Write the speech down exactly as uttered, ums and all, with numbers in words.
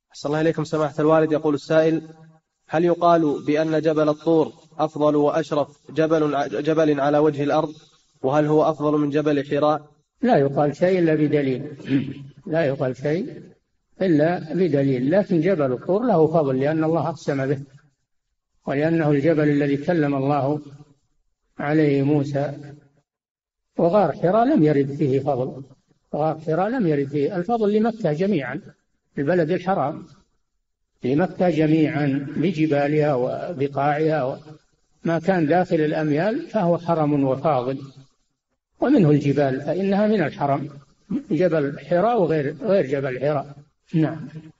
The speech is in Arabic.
أحسن الله إليكم سماحة الوالد. يقول السائل: هل يقال بأن جبل الطور أفضل وأشرف جبل, جبل على وجه الأرض؟ وهل هو أفضل من جبل حراء؟ لا يقال شيء إلا بدليل لا يقال شيء إلا بدليل. لكن جبل الطور له فضل لأن الله أقسم به، ولأنه الجبل الذي كلم الله عليه موسى. وغار حراء لم يرد فيه فضل، غار حراء لم يرد فيه الفضل لمكة جميعا، البلد الحرام، لمكة جميعا بجبالها وبقاعها، ما كان داخل الأميال فهو حرم وفاضل، ومنه الجبال فإنها من الحرم، جبل حراء وغير غير جبل حراء. نعم.